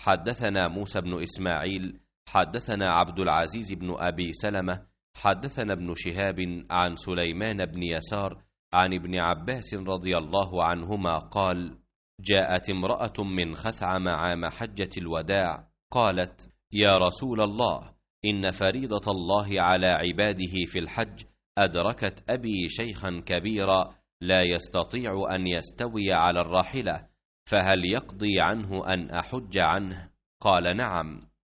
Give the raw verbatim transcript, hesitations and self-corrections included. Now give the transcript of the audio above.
حدثنا موسى بن إسماعيل حدثنا عبد العزيز بن أبي سلمة حدثنا ابن شهاب عن سليمان بن يسار عن ابن عباس رضي الله عنهما قال: جاءت امرأة من خثعم عام حجة الوداع قالت: يا رسول الله، إن فريضة الله على عباده في الحج أدركت أبي شيخا كبيرا لا يستطيع أن يستوي على الراحلة، فهل يقضي عنه أن أحج عنه؟ قال: نعم.